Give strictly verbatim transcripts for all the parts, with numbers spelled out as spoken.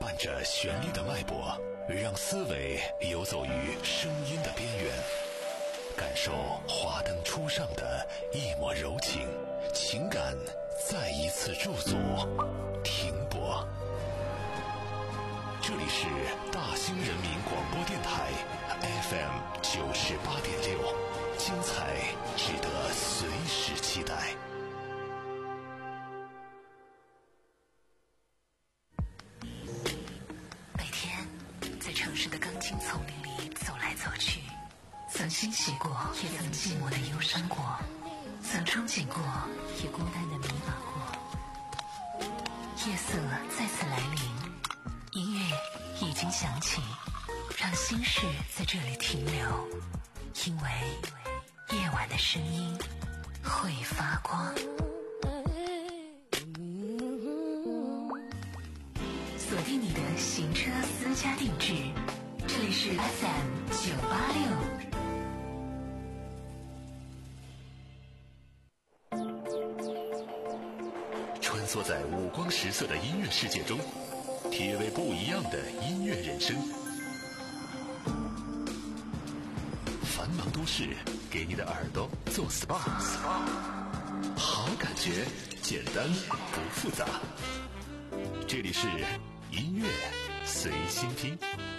伴着旋律的脉搏，让思维游走于声音的边缘，感受华灯初上的一抹柔情，情感再一次驻足停泊。这里是大兴人民广播电台 F M 九十八点六，精彩值得随时期待。 每天在城市的钢筋丛林里走来走去，曾欣喜过，也曾寂寞的忧伤过，曾憧憬过，也孤单的迷茫过。夜色再次来临，音乐已经响起，让心事在这里停留，因为夜晚的声音会发光。锁定你的行车私家定制，这里是 F M 九八六。 穿梭在五光十色的音乐世界中，体味不一样的音乐人生。繁忙都市给你的耳朵做 S P A， 好感觉简单不复杂。这里是音乐随心听。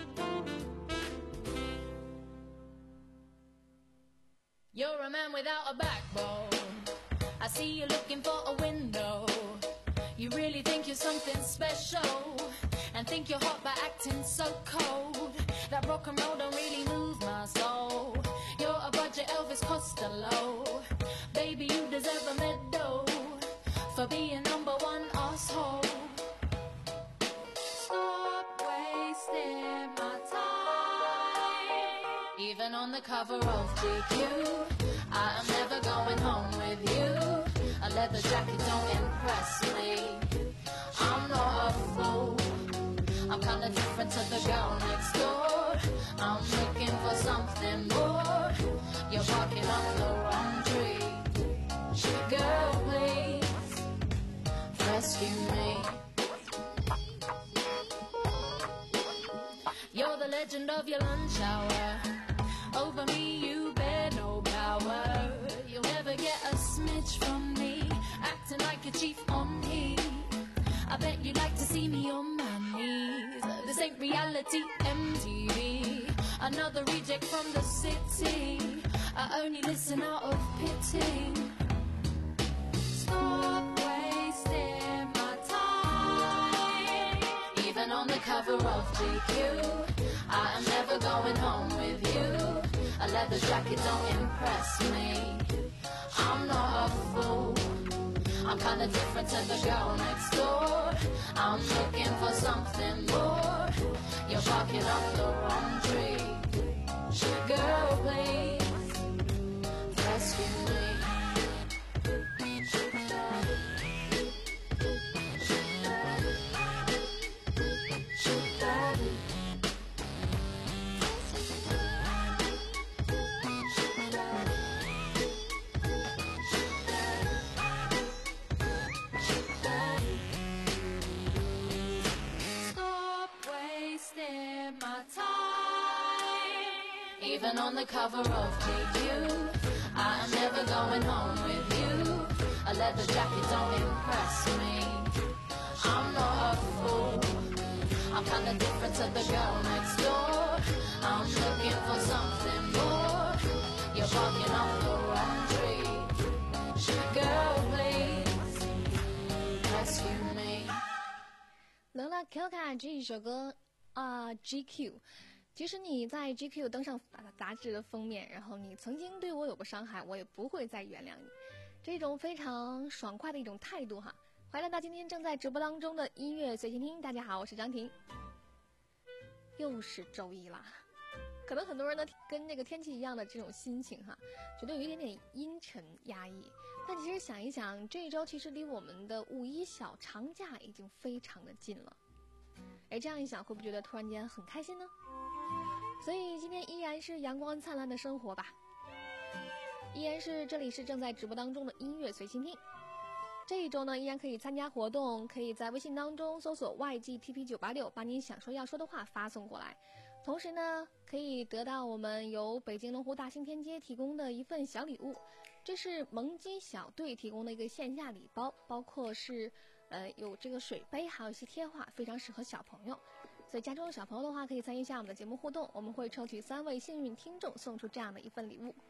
You're a man without a backbone. I see you looking for a window. You really think you're something special, and think you're hot by acting so cold. That rock and roll don't really move my soul. You're a budget Elvis Costello. Baby, you deserve a medal for being number one asshole. Stop wasting my time. Even on the cover of G Q, I am never going home with you. A leather jacket don't impress me. I'm not a fool. I'm kinda different to the girl next door. I'm looking for something more. You're barking up the wrong tree. Girl, please rescue me. You're the legend of your lunch hour. Over me you bear no power. You'll never get a smidge from me, acting like a chief on me. I bet you'd like to see me on my knees. This ain't reality M T V. Another reject from the city. I only listen out of pity. Stop wasting my time. Even on the cover of G Q, I am never going home with you. A leather jacket don't impress me. I'm not a fool. I'm kinda different to the girl next door. I'm looking for something more. You're barking up the wrong tree. Girl, please rescue me. Even on the cover of G Q, I am never going home with you. A leather jacket don't impress me. I'm not a fool. I'm kinda different to the girl next door. I'm looking for something more. You're barking up the wrong tree. Girl, please rescue me. Lola Kyoka 这一首歌啊、呃、G Q。即使你在 G Q 登上杂志的封面，然后你曾经对我有过伤害，我也不会再原谅你。这种非常爽快的一种态度哈。欢迎来到今天正在直播当中的音乐随心听，大家好，我是张婷。又是周一啦，可能很多人呢跟那个天气一样的这种心情哈，觉得有一点点阴沉压抑。但其实想一想，这一周其实离我们的五一小长假已经非常的近了。哎，这样一想，会不会觉得突然间很开心呢？所以今天依然是阳光灿烂的生活吧，依然是这里是正在直播当中的音乐随心听。 这一周呢，依然可以参加活动，可以在微信当中搜索 Y G T P 九八六，把你想说要说的话发送过来。同时呢，可以得到我们由北京龙湖大兴天街提供的一份小礼物，这是萌鸡小队提供的一个线下礼包，包括是呃有这个水杯，还有一些贴画，非常适合小朋友。所以家中有小朋友的话，可以参与一下我们的节目互动，我们会抽取三位幸运听众送出这样的一份礼物。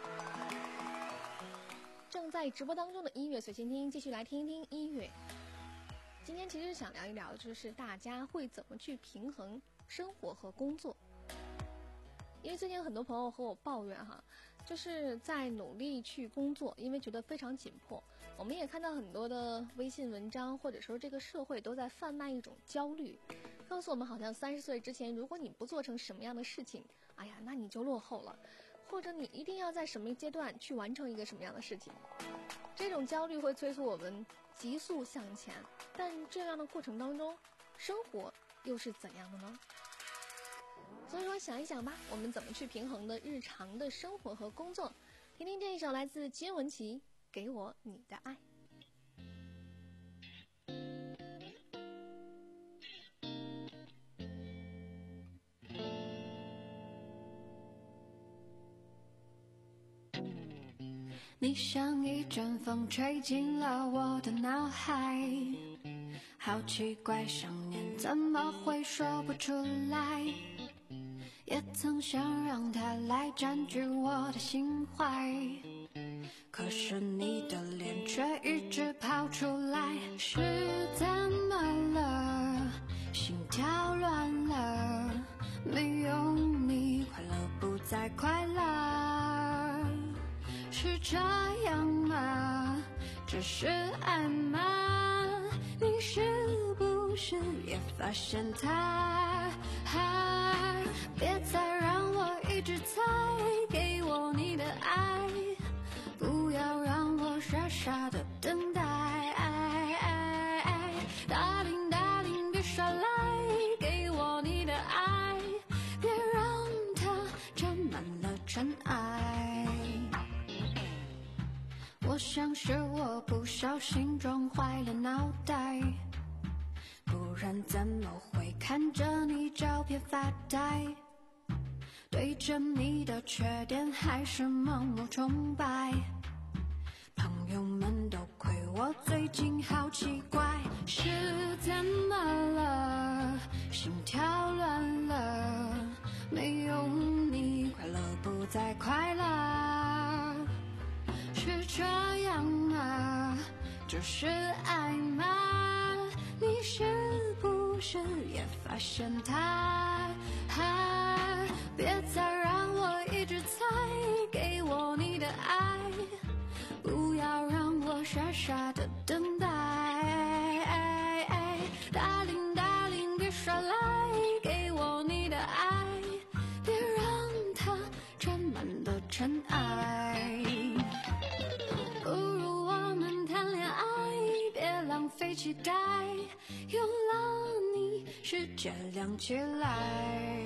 正在直播当中的音乐随心听，继续来听一听音乐。今天其实想聊一聊，就是大家会怎么去平衡生活和工作。因为最近有很多朋友和我抱怨哈，就是在努力去工作，因为觉得非常紧迫。我们也看到很多的微信文章，或者说这个社会都在贩卖一种焦虑，告诉我们好像三十岁之前，如果你不做成什么样的事情，哎呀，那你就落后了。或者你一定要在什么阶段去完成一个什么样的事情，这种焦虑会催促我们急速向前，但这样的过程当中，生活又是怎样的呢？所以说想一想吧，我们怎么去平衡的日常的生活和工作。听听这一首来自金玟岐《给我你的爱》。 你像一阵风吹进了我的脑海，好奇怪，想念怎么会说不出来，也曾想让它来占据我的心怀，可是你的脸却一直跑出来，是怎么了？心跳乱了，没有你快乐不再快乐，是这样吗？只是爱吗？你是不是也发现它？啊，别再让我一直猜，给我你的爱，不要让我傻傻的等待。Darling Darling 别耍赖，给我你的爱，别让它沾满了尘埃。我想是我不小心撞坏了脑袋，不然怎么会看着你照片发呆，对着你的缺点还是盲目崇拜，朋友们都亏我最近好奇怪，是怎么了？心跳乱了，没有你快乐不再快乐，是这样吗？只是爱吗？你是不是也发现它？啊，别再让我一直猜，给我你的爱，不要让我傻傻的等待。Darling Darling 别耍赖，给我你的爱，别让它沾满了尘埃。不如我们谈恋爱，别浪费期待，有了你世界亮起来。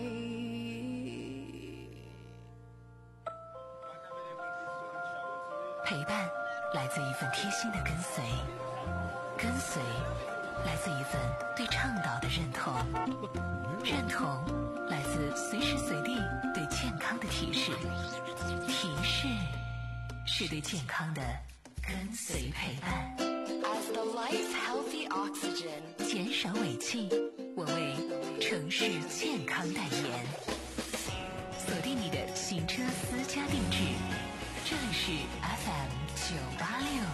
陪伴来自一份贴心的跟随，跟随来自一份对倡导的认同，认同来自随时随地对健康的提示，提示是对健康的跟随陪伴。 As the life's healthy oxygen， 减少尾气，我为城市健康代言。锁定你的行车私家定制，这里是 F M 九八六。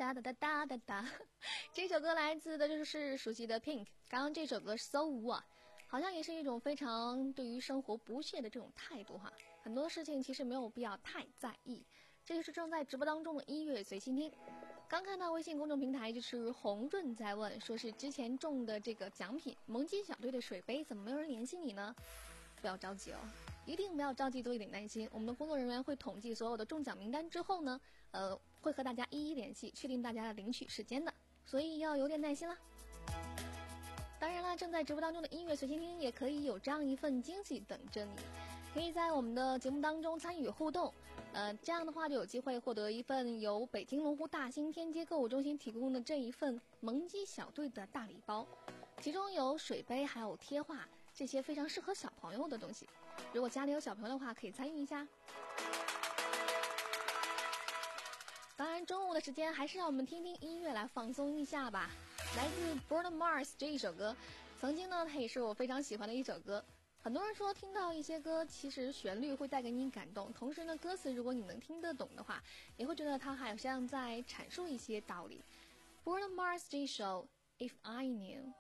哒哒哒哒哒哒。这首歌来自的就是熟悉的 Pink， 刚刚这首歌 So What， 好像也是一种非常对于生活不屑的这种态度哈。很多事情其实没有必要太在意。这就是正在直播当中的音乐随心听。刚看到微信公众平台就是红润在问，说是之前中的这个奖品萌鸡小队的水杯，怎么没有人联系你呢？不要着急哦，一定不要着急，多一点耐心。我们的工作人员会统计所有的中奖名单之后呢，呃，会和大家一一联系，确定大家的领取时间的，所以要有点耐心啦。当然啦，正在直播当中的音乐随心听也可以有这样一份惊喜等着你，可以在我们的节目当中参与互动，呃，这样的话就有机会获得一份由北京龙湖大兴天街购物中心提供的这一份萌鸡小队的大礼包，其中有水杯还有贴画，这些非常适合小朋友的东西，如果家里有小朋友的话可以参与一下。当然中午的时间还是让我们听听音乐来放松一下吧。来自 Bruno Mars 这一首歌，曾经呢它也是我非常喜欢的一首歌。很多人说听到一些歌其实旋律会带给你感动，同时呢歌词如果你能听得懂的话，也会觉得它好像在阐述一些道理。 Bruno Mars 这一首 If I Knew。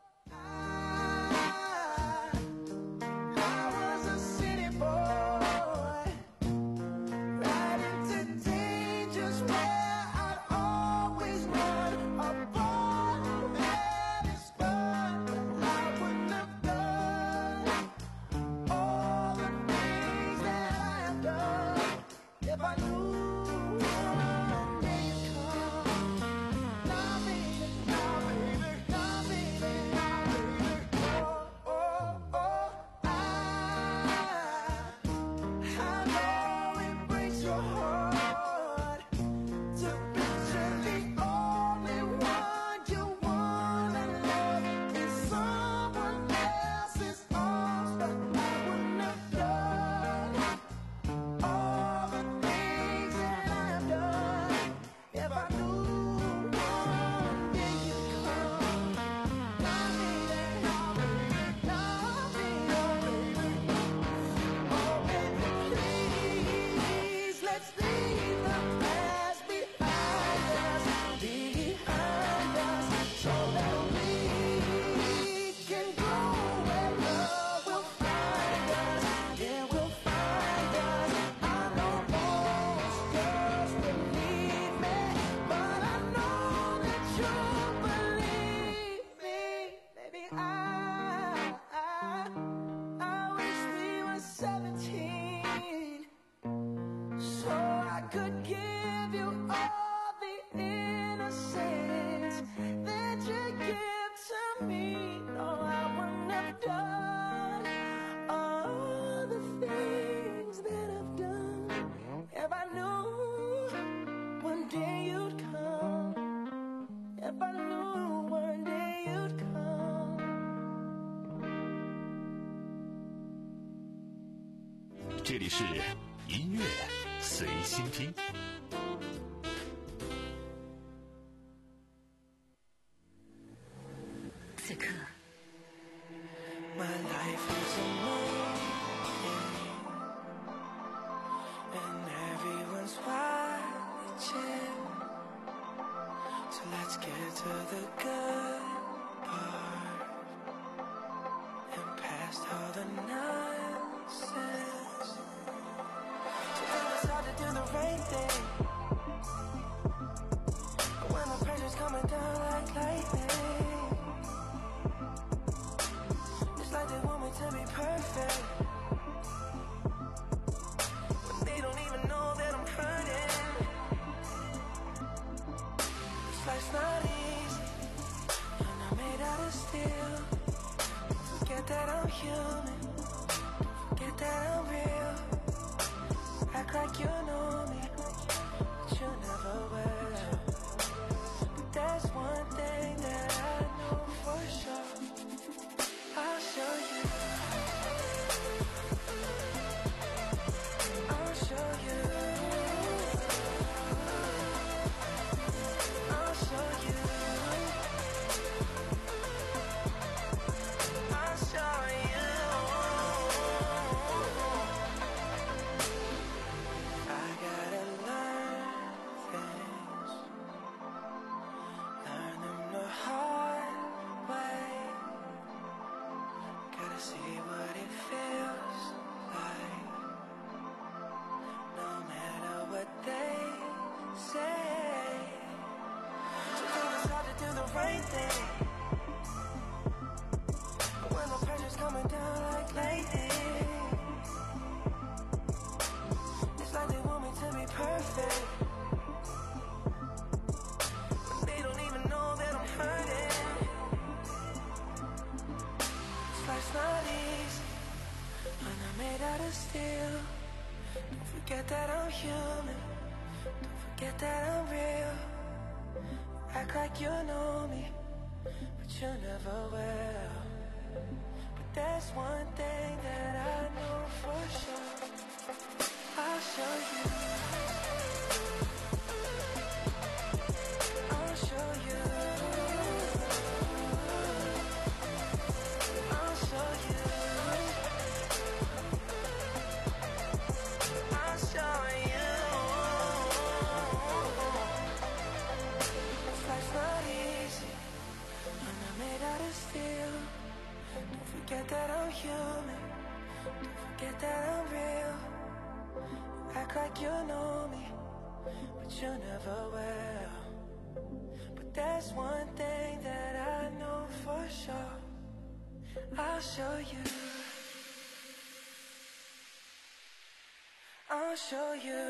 这里是音乐随心听。 此刻 My life is a movie and everyone's watching, so let's get to the good part and past all the nonsense. Sometimes it's hard to do the right thing, but when the pressure's coming down like lightning, like they want me to be perfect, when they don't even know that I'm hurting. This life's not easy, and I'm made out of steel. Don't forget that I'm human, don't forget that I'm real. Act like you know me, but you never will. But there's one thing that I know for sure, I'll show you, I'll show you, I'll show you, I'll show you. I got right thing. But when the pressure's coming down like lightning, it's like they want me to be perfect, when they don't even know that I'm hurting. This life's not easy, and I'm made out of steel. Don't forget that I'm human, don't forget that I'm real. Act like you know me, but you never will. But there's one thing that I know for sure, I'll show you, I'll show you, I'll show you, I'll show you. This life's not easy, and I'm made out of steel. Don't forget that I'm human, don't forget that I'm real. Act like you know me, but you never will. But there's one thing that I know for sure, I'll show you, I'll show you.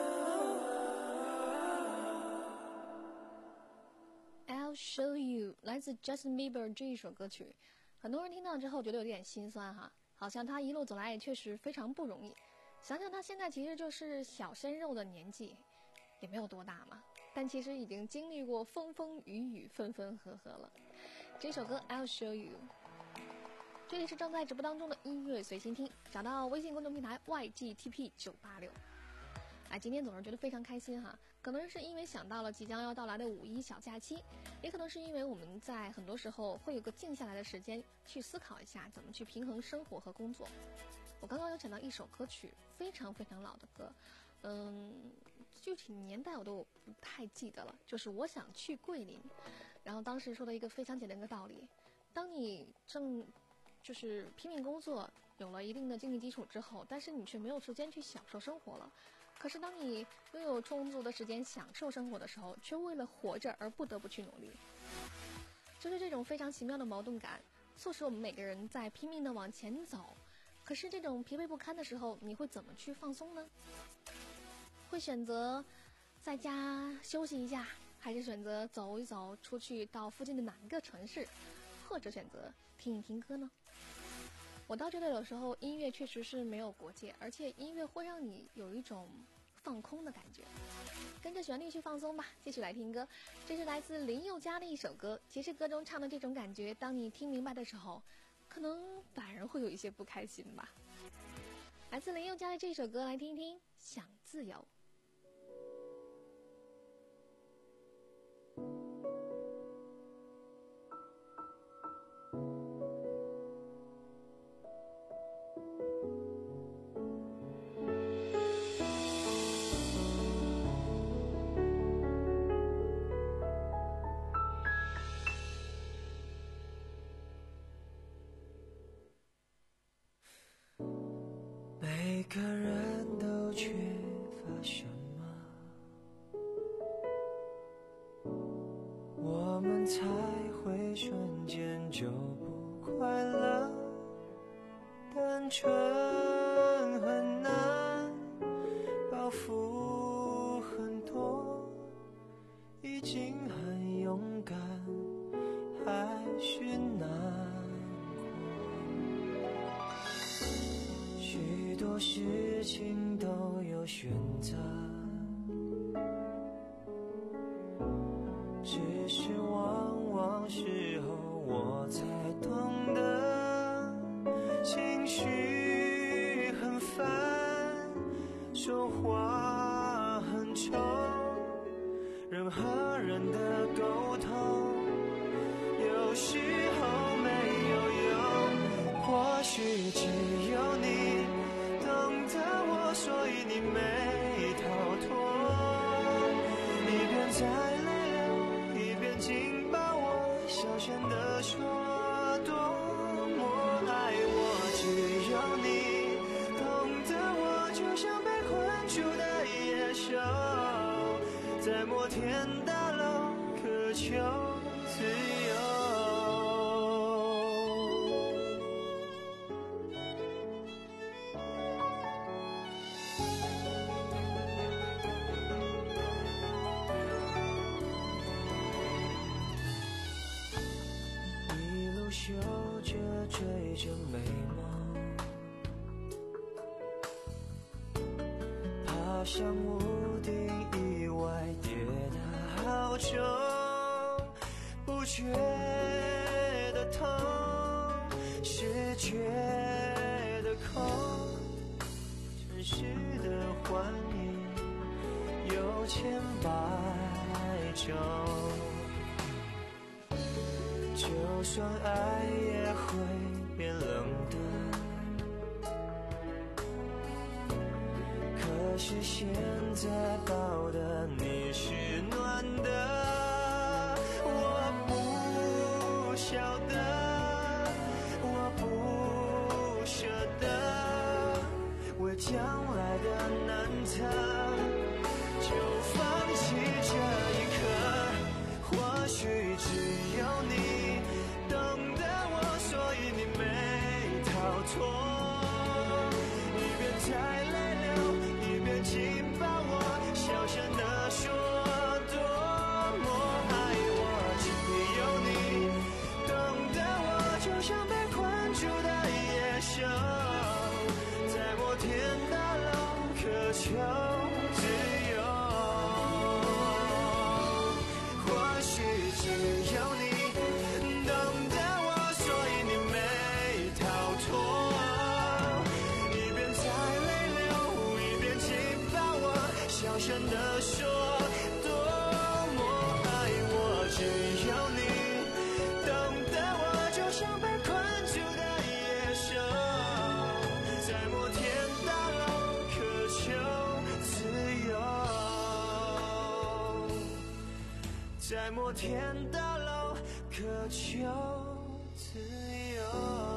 I'll show you 来自 Justin Bieber 这一首歌曲，很多人听到之后觉得有点心酸哈，好像他一路走来也确实非常不容易。想想他现在其实就是小鲜肉的年纪，也没有多大嘛，但其实已经经历过风风雨雨、分分合合了。这首歌 I'll show you。这里是正在直播当中的音乐随心听，找到微信公众平台 Y G T P 九八六。哎，今天总是觉得非常开心哈，可能是因为想到了即将要到来的五一小假期，也可能是因为我们在很多时候会有个静下来的时间去思考一下怎么去平衡生活和工作。我刚刚有想到一首歌曲，非常非常老的歌，嗯，具体年代我都不太记得了，就是我想去桂林。然后当时说的一个非常简单的道理，当你正就是拼命工作，有了一定的经济基础之后，但是你却没有时间去享受生活了。可是当你拥有充足的时间享受生活的时候，却为了活着而不得不去努力。就是这种非常奇妙的矛盾感，促使我们每个人在拼命的往前走。可是这种疲惫不堪的时候，你会怎么去放松呢？会选择在家休息一下，还是选择走一走出去到附近的哪一个城市，或者选择听一听歌呢？我倒觉得有时候音乐确实是没有国界，而且音乐会让你有一种放空的感觉。跟着旋律去放松吧，继续来听歌。这是来自林宥嘉的一首歌，其实歌中唱的这种感觉，当你听明白的时候，可能反而会有一些不开心吧。来自林宥嘉的这首歌，来听一听《想自由》。 每个人都缺乏什么，我们才会瞬间就不快乐。单纯很难，包袱很多，已经很勇敢，还是难过。许多事情都有选择，只是往往时候我才懂得，情绪很烦，说话很臭，人和人的沟通有时候没有用，或许只有你懂得我，所以你没逃脱，一边在泪流，一边紧抱我，小声地说多么爱我，只有你懂得我，就像被困住的野兽，在摩天大楼渴求自由。一路嗅着追着美梦，爬上屋顶，意外跌得好重，不觉得痛，是觉得空，城市的幻影有千百种，就算爱也会变冷的，可是现在抱的你是暖的。我不晓得，我不舍得，为将来的难测，就放弃这一刻。或许只有你懂得我，所以你没逃脱。一边在泪流，一边紧抱我，小声地说多么爱我。只有你懂得我，就像被困住的野兽，在摩天大楼渴求自由。或许只有你懂得我，所以你没逃脱。一边在泪流，一边紧抱我，小声地说多么爱我。只有你懂得我，就像被困住的野兽，在摩天大楼渴求自由，在摩天大楼渴求自由。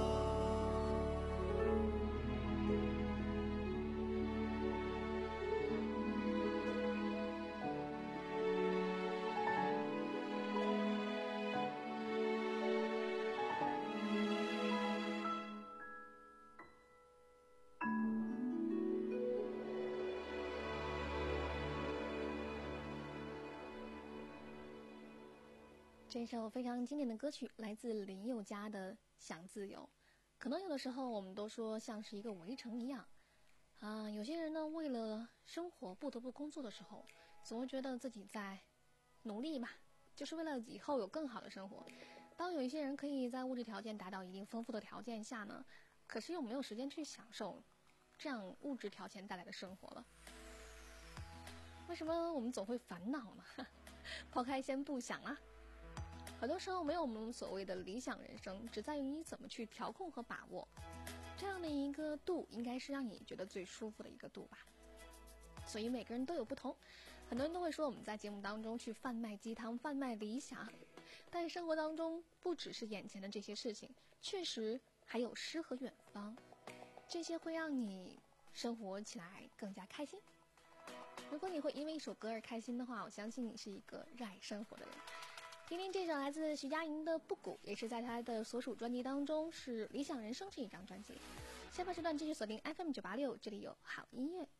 这首非常经典的歌曲来自林宥嘉的《想自由》。可能有的时候我们都说像是一个围城一样啊，有些人呢为了生活不得不工作的时候，总会觉得自己在努力吧，就是为了以后有更好的生活。当有一些人可以在物质条件达到一定丰富的条件下呢，可是又没有时间去享受这样物质条件带来的生活了。为什么我们总会烦恼呢？抛开先不想啊，很多时候没有我们所谓的理想人生，只在于你怎么去调控和把握。这样的一个度，应该是让你觉得最舒服的一个度吧。所以每个人都有不同，很多人都会说我们在节目当中去贩卖鸡汤、贩卖理想，但生活当中不只是眼前的这些事情，确实还有诗和远方，这些会让你生活起来更加开心。如果你会因为一首歌而开心的话，我相信你是一个热爱生活的人。听听这首来自徐佳莹的《不谷》，也是在她的所属专辑当中是《理想人生》这一张专辑。下半时段继续锁定 F M 九八六，这里有好音乐。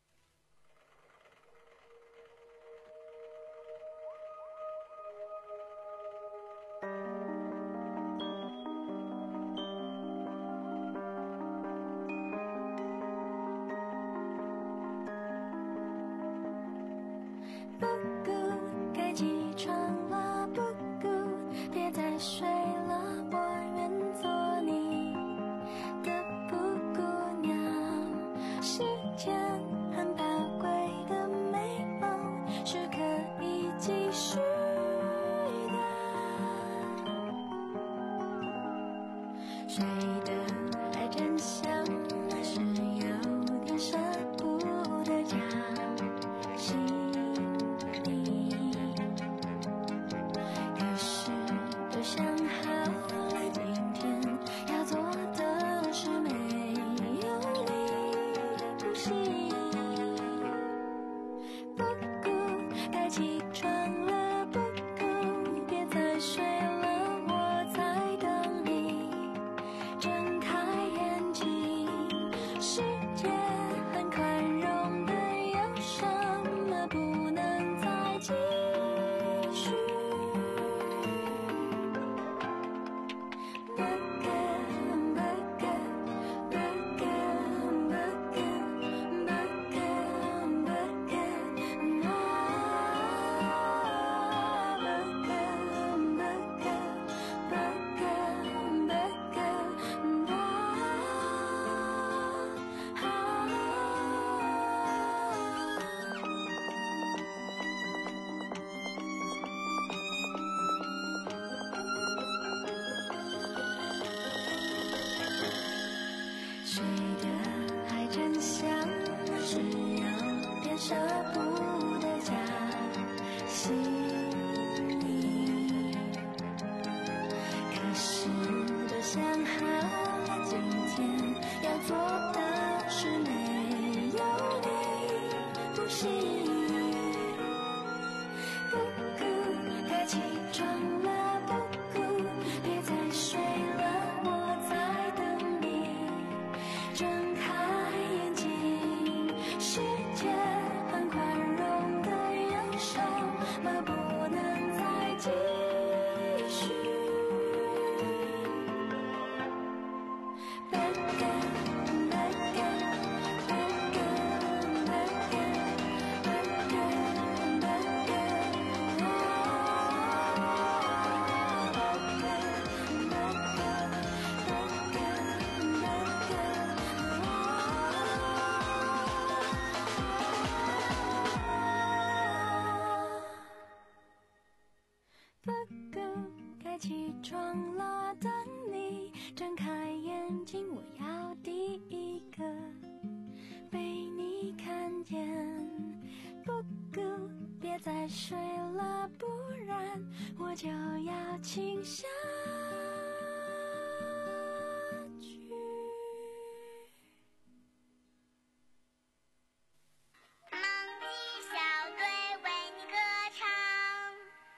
不顾该起床了，不顾别再睡了，我愿做你的布谷鸟。时间很宝贵的美梦是可以继续的，睡得还真香，是有点舍不得讲心里，可是都想好了，今天要做的事没有你不行。不顾该起床了，不顾别再睡了， 息。不顾该起床了，不顾别再睡了，我在等你睁开眼睛。世界很宽容的忍受，吗？不能再继续。不顾该起床了，等你睁开眼睛，我要第一个被你看见。不顾别再睡了，不然我就要倾下去。 萌鸡小队为你歌唱。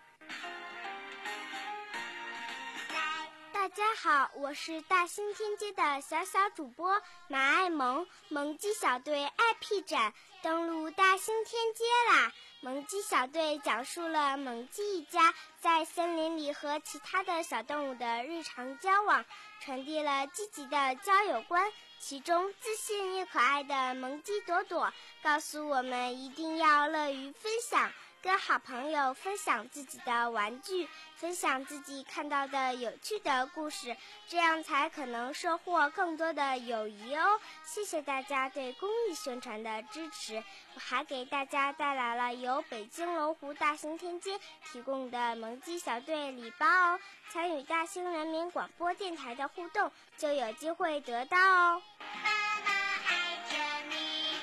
大家好，我是大新天街的小小主播马爱萌。萌鸡小队 I P 展登陆大新天街啦！萌鸡小队讲述了萌鸡一家在森林里和其他的小动物的日常交往，传递了积极的交友观。其中自信又可爱的萌鸡朵朵告诉我们一定要乐于分享，跟好朋友分享自己的玩具，分享自己看到的有趣的故事，这样才可能收获更多的友谊哦。谢谢大家对公益宣传的支持。我还给大家带来了由北京龙湖大兴天街提供的萌鸡小队礼包哦，参与大兴人民广播电台的互动就有机会得到哦。妈妈爱着你。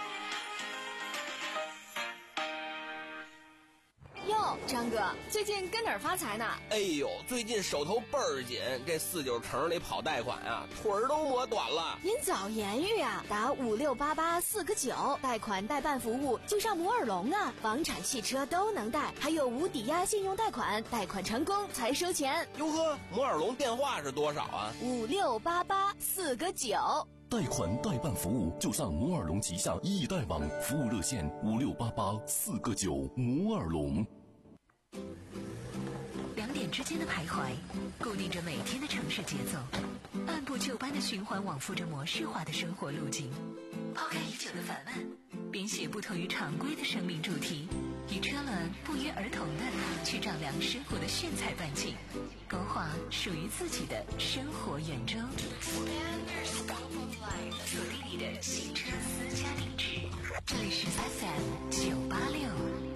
哟，张哥，最近跟哪儿发财呢？ 哎呦，最近手头倍儿紧，这四九城里跑贷款啊，腿儿都磨短了。 您早言语啊，打五六八八四个九，贷款代办服务就上摩尔龙啊，房产、汽车都能贷，还有无抵押信用贷款，贷款成功才收钱。 哟呵，摩尔龙电话是多少啊？ 五六八八四个九。 贷款代办服务就上摩尔龙旗下易贷网，服务热线五六八八四个九。摩尔龙。 两点之间的徘徊，固定着每天的城市节奏，按部就班的循环往复着模式化的生活路径。抛开已久的烦闷，编写不同于常规的生命主题，与车轮不约而同的去丈量生活的炫彩半径，勾画属于自己的生活圆周。锁定你的新车私家定制，这里是 F M 九八六。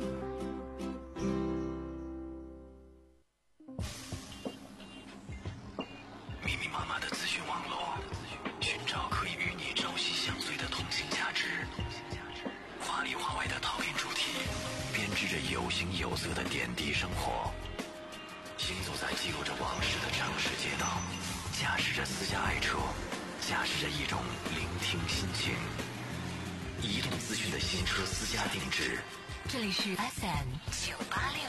密密麻麻的资讯网络，寻找可以与你朝夕相随的同性价值。华里华外的讨厌主题，编织着有形有色的点滴生活。行走在记录着往事的城市街道，驾驶着私家爱车，驾驶着一种聆听心情。移动资讯的新车私家定制， 这里是 F M 九八六。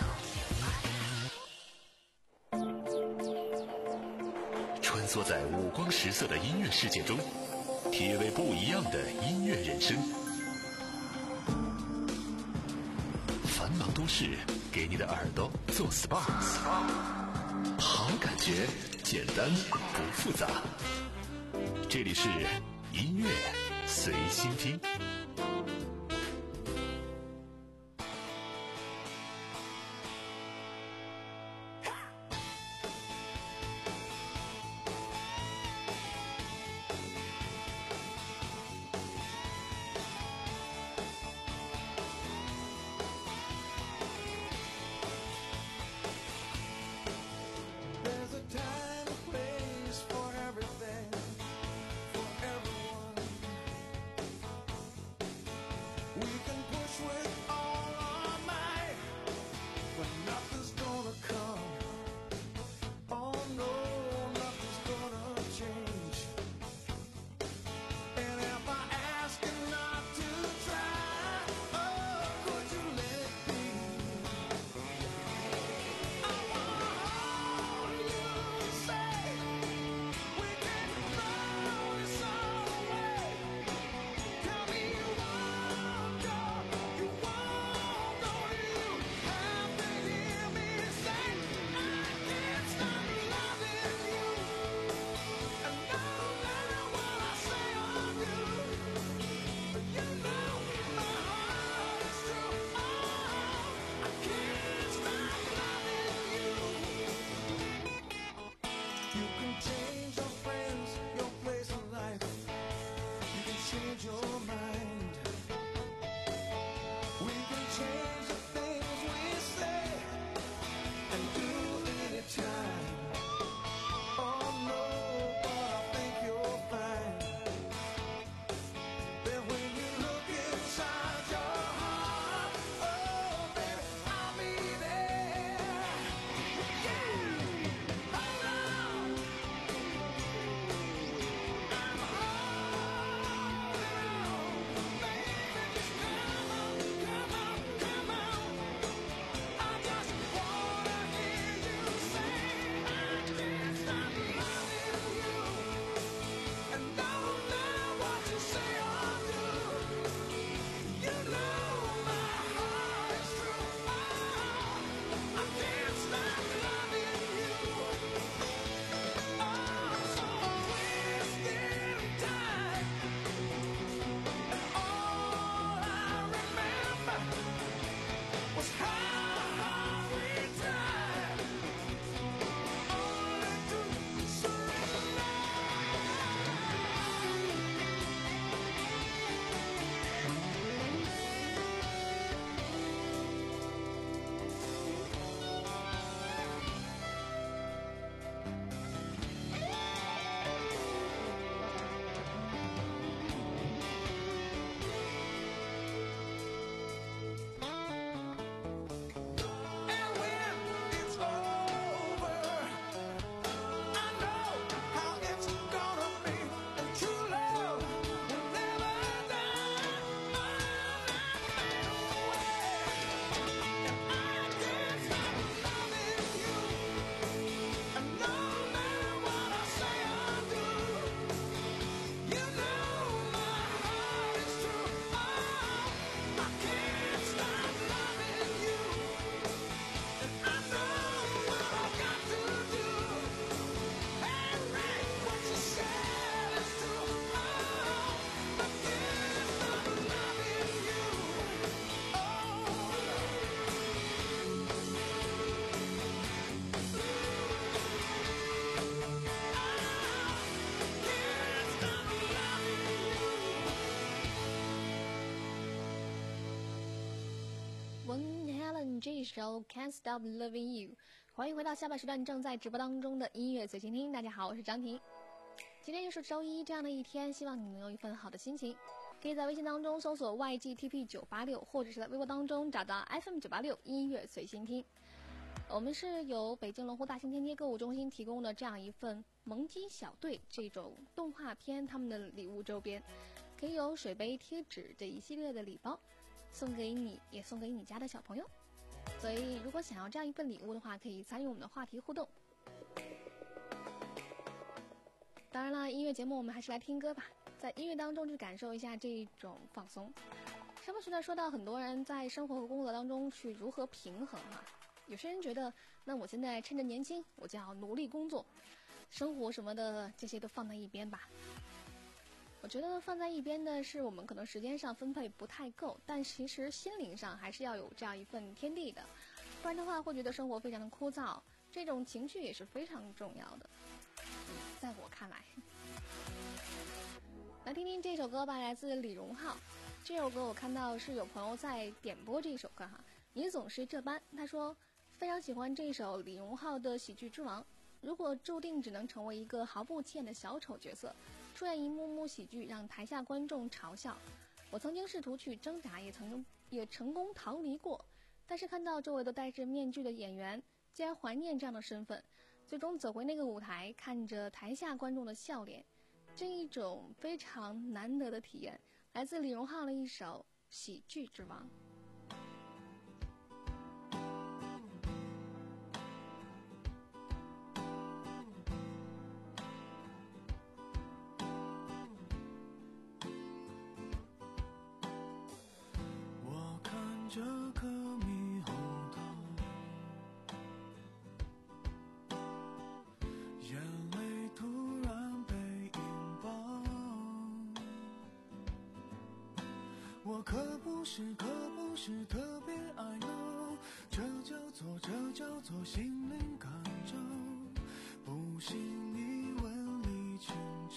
穿梭在五光十色的音乐世界中，体味不一样的音乐人生。繁忙都市给你的耳朵做 S P A， 好感觉，简单不复杂。这里是音乐随心听。 was how we died. Only to surrender. And when it's over, I know how it's gonna be. And true love will never die. And I can't stop loving you. And no matter what I say or do, you know my heart is true. Oh, I can't stop loving you. And I know what I've got to do. Hey, Ray, what you said is true. Oh, I can't stop loving you. Van Halen 这一首 Can't Stop Loving You， 欢迎回到下半时段正在直播当中的音乐随心听。大家好，我是张婷。今天又是周一，这样的一天，希望你能有一份好的心情。可以在微信当中搜索 Y G T P 九八六， 或者是在微博当中找到 F M 九八六音乐随心听。我们是由北京龙湖大兴天街购物中心提供的这样一份萌鸡小队这种动画片他们的礼物周边，可以有水杯、贴纸这一系列的礼包送给你，也送给你家的小朋友。所以如果想要这样一份礼物的话，可以参与我们的话题互动。当然了，音乐节目我们还是来听歌吧，在音乐当中去感受一下这种放松。上半时段说到很多人在生活和工作当中去如何平衡哈、啊，有些人觉得那我现在趁着年轻我就要努力工作，生活什么的这些都放在一边吧。我觉得放在一边的是我们可能时间上分配不太够，但其实心灵上还是要有这样一份天地的，不然的话会觉得生活非常的枯燥，这种情绪也是非常重要的、嗯、在我看来。来听听这首歌吧，来自李荣浩。这首歌我看到是有朋友在点播这首歌哈，你总是这般。他说非常喜欢这首李荣浩的《喜剧之王》，如果注定只能成为一个毫不起眼的小丑角色，出演一幕幕喜剧让台下观众嘲笑，我曾经试图去挣扎，也曾也成功逃离过，但是看到周围都戴着面具的演员，竟然怀念这样的身份，最终走回那个舞台，看着台下观众的笑脸，这一种非常难得的体验，来自李荣浩的一首《喜剧之王》。 这颗猕猴桃，眼泪突然被引爆。我可不是，可不是特别爱闹，这叫做，这叫做心灵感召。不信你问李清照。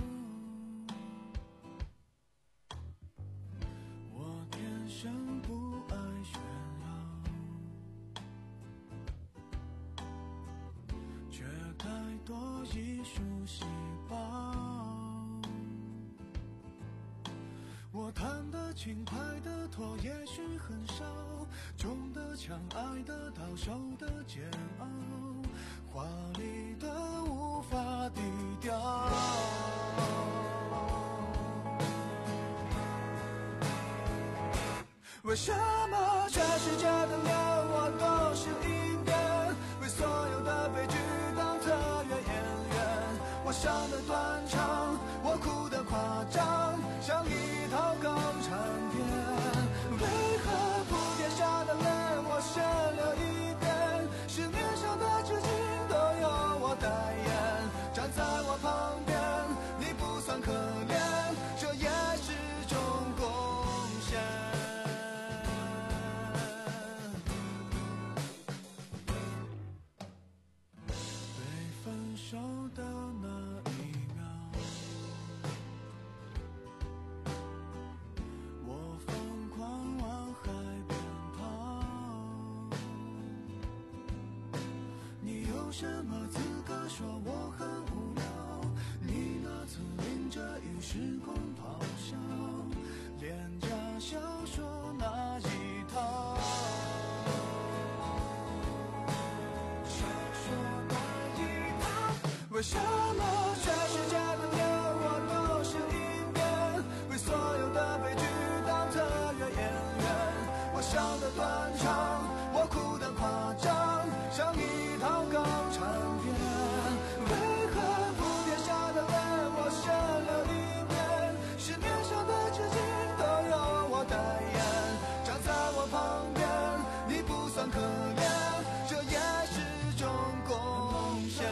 我天生不爱炫耀，却太多艺术细胞。我弹得轻，拍得拖，也许很少，中的枪，爱得到，受的煎熬，华丽的无法低调。为什么全世界的脸我都是一遍？为所有的悲剧当特约演员，我笑得断肠，我哭得夸张，像一套港产片。为何铺天下的脸我先流一遍？市面上的纸巾都由我代言，站在我旁边，你不算可怜，这也是种贡献。 什么资格说我很无聊？你那次淋着雨时空咆哮，廉价小说那一套，小说那一套。为什么全世界的年我都是一遍？为所有的悲剧当特约演员？我笑得断肠，我哭得夸张，像一套港产片。为何普天下的人我选了一遍？市面上的纸巾都有我代言，站在我旁边你不算可怜，这也是种贡献。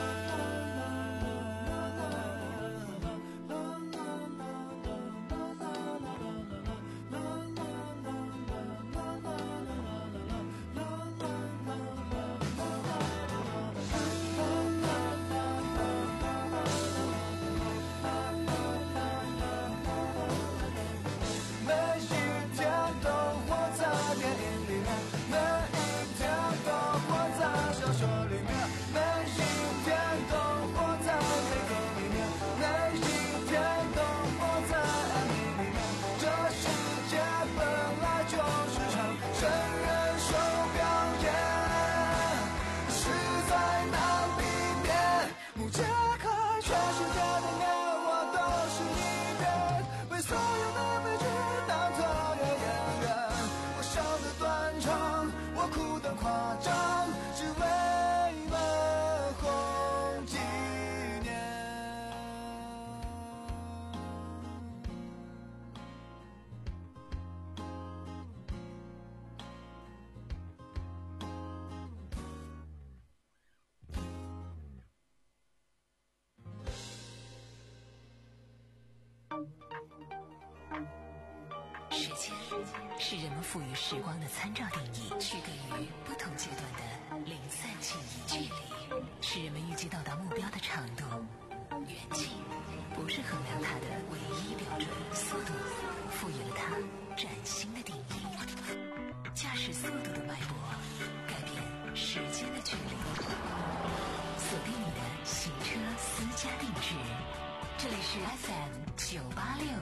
时间是人们赋予时光的参照定义，区隔于不同阶段的零散记忆。距离是人们预计到达目标的长度，远近不是衡量它的唯一标准。速度赋予了它崭新的定义。驾驶速度的脉搏改变时间的距离。锁定你的行车私家定制，这里是 F M 九八六。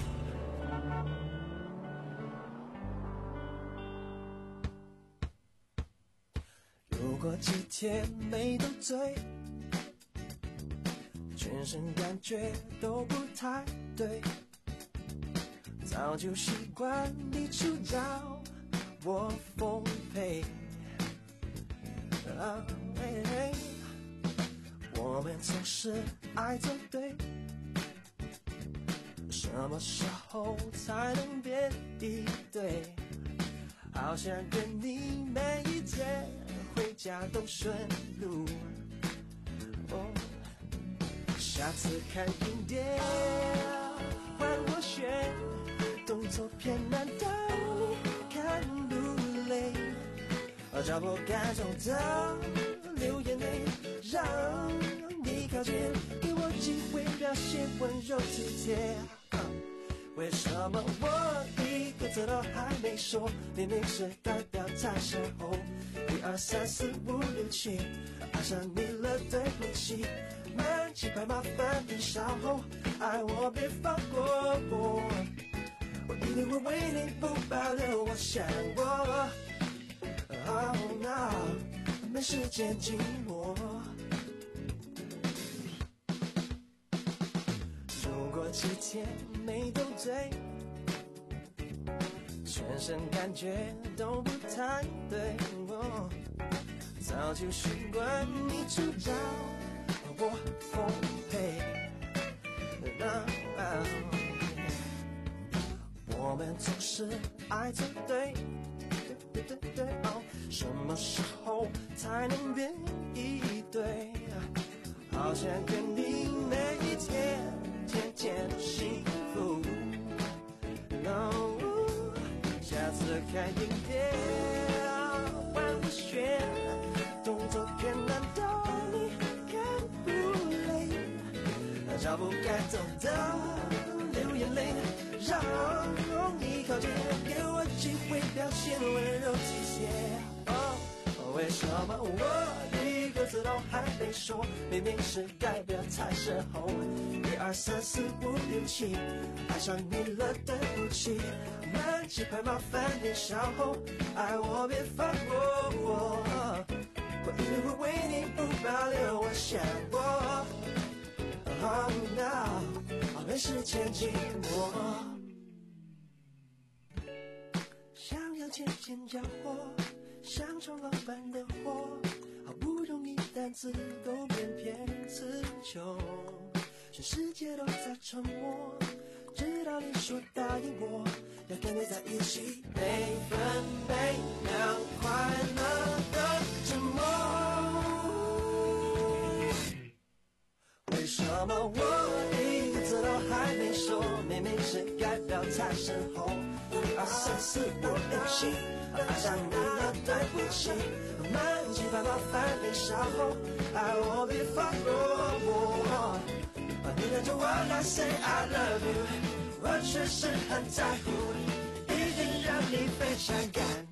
如果几天没斗嘴，全身感觉都不太对，早就习惯你出招我奉陪。啊嘿嘿，我们总是爱作对，什么时候才能变一对？好想跟你每一天回家都顺路。哦，下次看影碟换我选，动作片难道你看不累？脚步感动的流眼泪，让你靠近，给我机会表现温柔体贴。为什么我一个字都还没说，明明是代表在身后，一二三四五六七，爱上你了，对不起，慢几拍麻烦你稍后，爱我别放过我，我一定会为你不保留。我想我 Oh no， 没时间寂寞。如果几天没斗嘴，全身感觉都不太对，我早就习惯你出招我奉陪。我们总是爱作对，对对对对哦，什么时候才能变一对？好想跟你每一天天天都幸福。No， 下次看影片换我选，动作片难道你看不累？脚步该走的流眼泪，让你靠近，给我机会表现温柔体贴。哦，为什么我一个字都还没说，明明是改变才是后。一二三四五六七，爱上你了，对不起。慢几拍，麻烦你稍后，爱我别放过我。我一定会为你不保留，我想过。Oh no， 没时间寂寞。想要渐渐交火，像冲老板的火，好不容易单词都变骗词穷，全世界都在沉默，直到你说答应我，要跟你在一起，每分每秒快乐的折磨。为什么我一个字都还没说，明明是该表才是后。一二三四五六七，爱上你了，对不起。慢几拍，麻烦你稍后，爱我别放过我。你看着我来 say I love you， 我确实很在乎，一定让你非常感。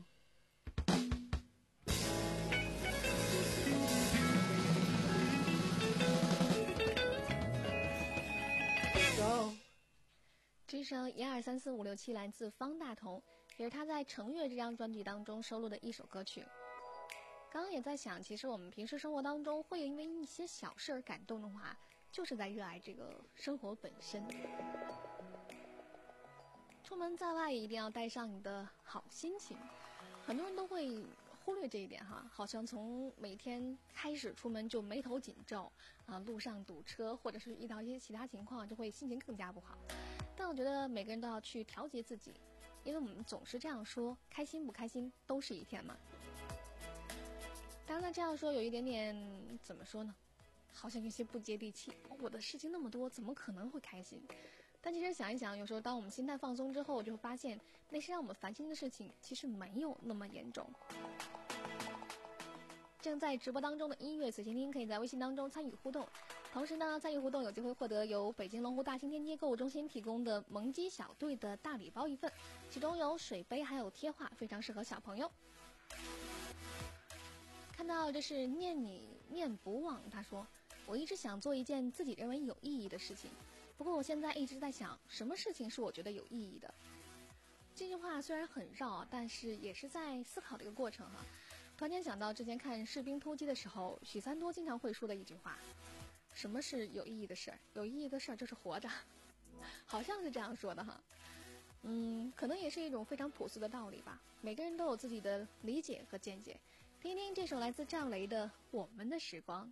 这首一二三四五六七来自方大同，也是他在《成月》这张专辑当中收录的一首歌曲。刚刚也在想，其实我们平时生活当中会因为一些小事而感动的话，就是在热爱这个生活本身。出门在外一定要带上你的好心情，很多人都会忽略这一点哈，好像从每天开始出门就眉头紧皱啊，路上堵车或者是遇到一些其他情况，就会心情更加不好。但我觉得每个人都要去调节自己，因为我们总是这样说，开心不开心都是一天嘛。当然这样说有一点点怎么说呢，好像有些不接地气，我的事情那么多，怎么可能会开心？但其实想一想，有时候当我们心态放松之后，就会发现那些让我们烦心的事情其实没有那么严重。正在直播当中的音乐随心听，可以在微信当中参与互动，同时呢，参与互动有机会获得由北京龙湖大兴天街购物中心提供的萌鸡小队的大礼包一份，其中有水杯还有贴画，非常适合小朋友。看到这是念你念不忘，他说我一直想做一件自己认为有意义的事情，不过我现在一直在想什么事情是我觉得有意义的。这句话虽然很绕，但是也是在思考的一个过程哈。突然间想到之前看《士兵突击》的时候，许三多经常会说的一句话，什么是有意义的事儿？有意义的事儿就是活着，好像是这样说的哈。嗯，可能也是一种非常朴素的道理吧，每个人都有自己的理解和见解。听听这首来自赵雷的《我们的时光》。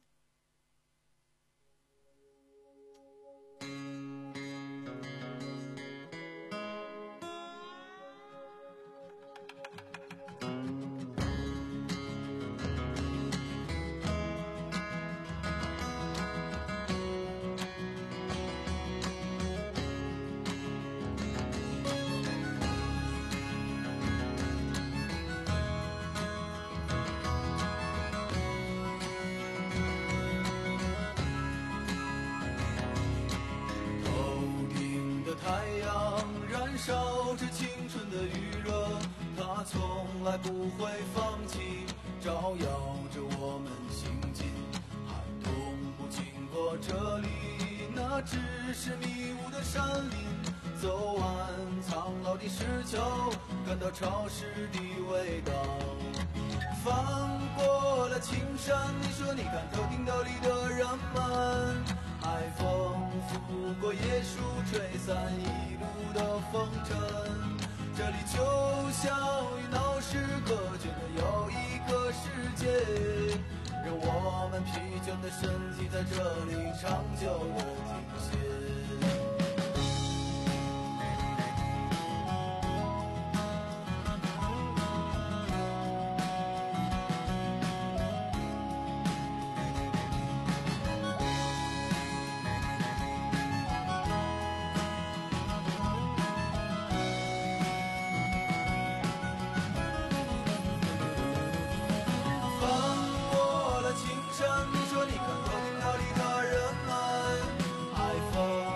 烧着青春的余热，它从来不会放弃，照耀着我们行进。寒冬不经过这里，那只是迷雾的山林。走完苍老的石桥，感到潮湿的味道。翻过了青山，你说你看头顶斗笠的人们，海风拂过椰树，吹散一路的风尘。这里就像与闹市隔绝的有一个世界，让我们疲倦的身体在这里长久的停歇。你说你看头顶斗笠的人们，海风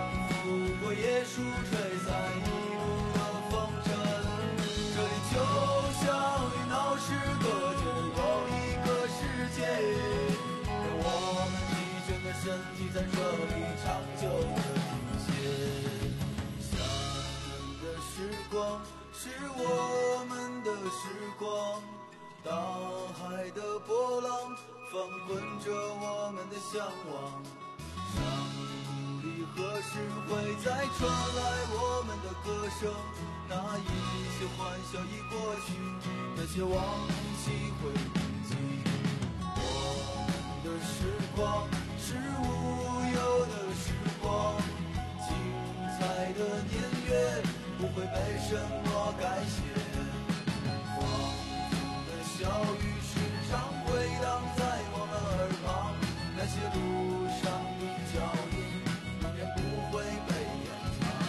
困着我们的向往。上一不离何时会再传来我们的歌声？那一些欢笑已过去，那些往昔会铭记。我们的时光是无忧的时光，精彩的年月不会被什么改写。放纵的小雨时常回荡在我们耳旁，那些路上的脚印永远不会被掩藏。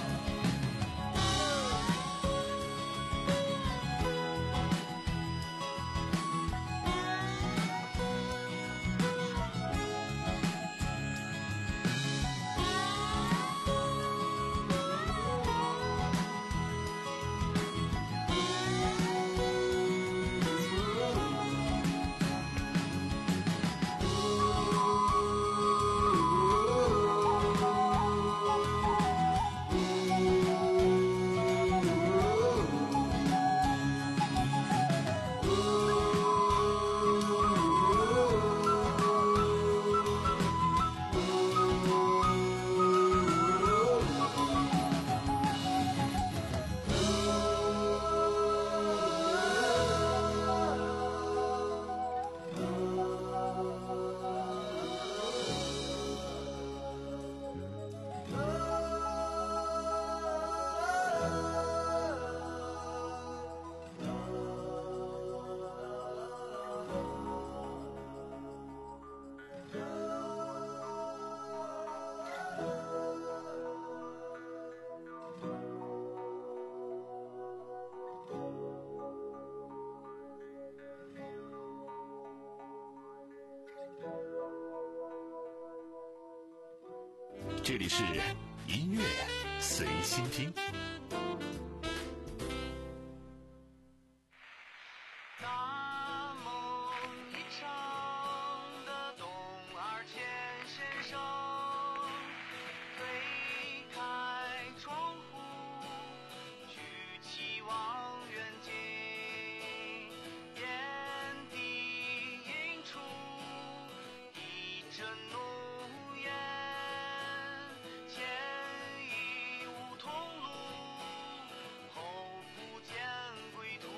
这里是音乐随心听。 大梦一场的东二千先生，推开窗户，举起望远镜，眼底映出一阵怒焰。前已无同路，后不见归途。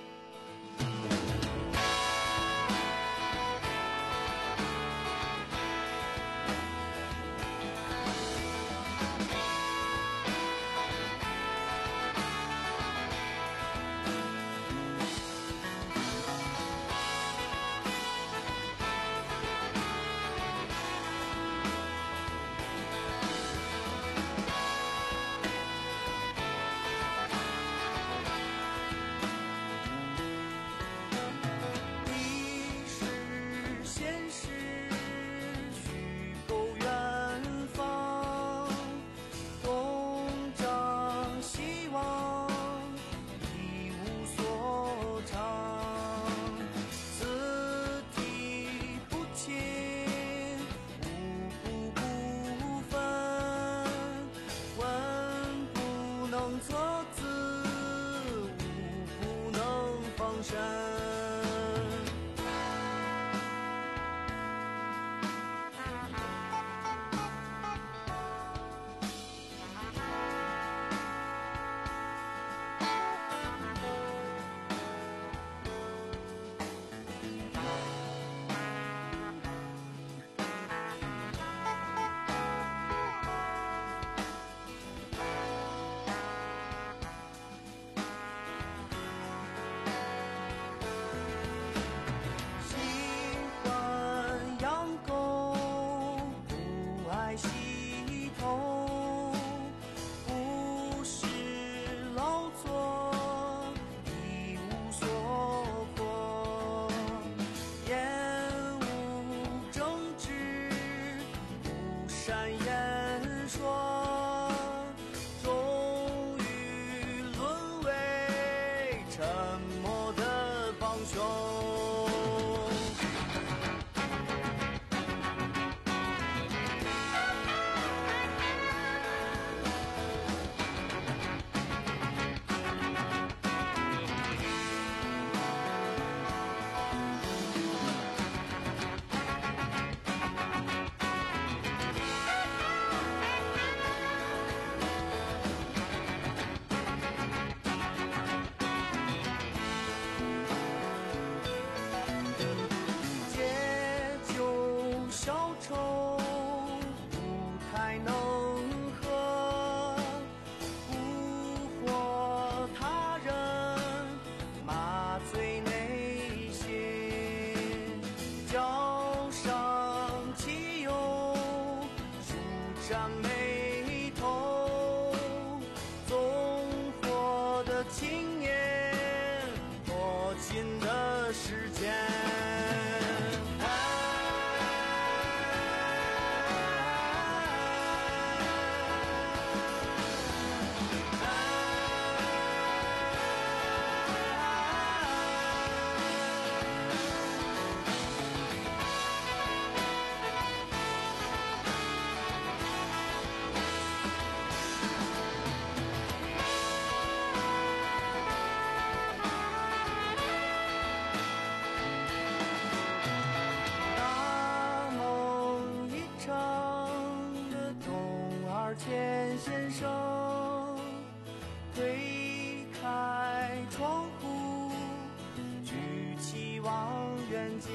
尽，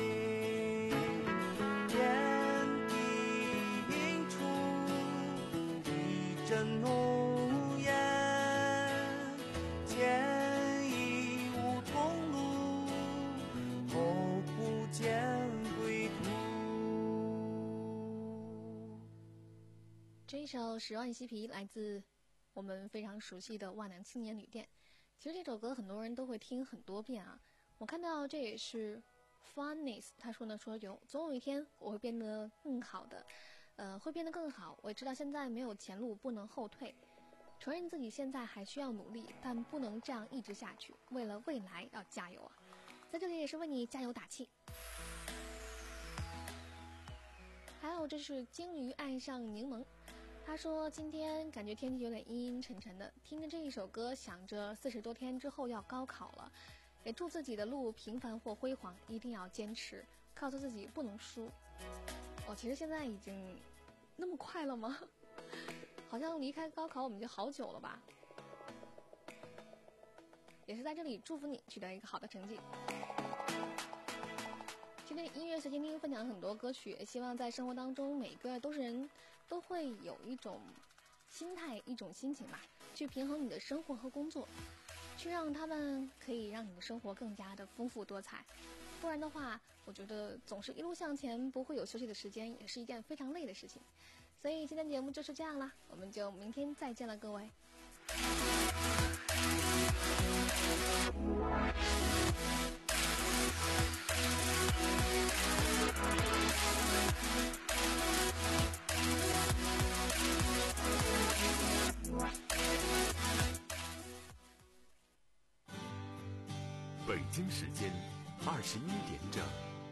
天地映出一阵浓烟，前已无重路，后不见归途。 这一首《十万嬉皮》来自我们非常熟悉的万能青年旅店。其实这首歌很多人都会听很多遍啊。我看到这也是 Funnies 他说呢，说有总有一天我会变得更好的，呃，会变得更好。我知道现在没有前路，不能后退，承认自己现在还需要努力，但不能这样一直下去。为了未来要加油啊！在这里也是为你加油打气。还有这是鲸鱼爱上柠檬，他说今天感觉天气有点阴阴沉沉的，听着这一首歌，想着四十多天之后要高考了，也祝自己的路平凡或辉煌，一定要坚持，告诉自己不能输。哦，其实现在已经那么快了吗？好像离开高考我们就好久了吧。也是在这里祝福你取得一个好的成绩。今天音乐随机听分享很多歌曲，也希望在生活当中每个都是人都会有一种心态一种心情吧，去平衡你的生活和工作，去让他们可以让你的生活更加的丰富多彩。不然的话，我觉得总是一路向前，不会有休息的时间，也是一件非常累的事情。所以今天节目就是这样啦，我们就明天再见了，各位。 北京时间二十一点整。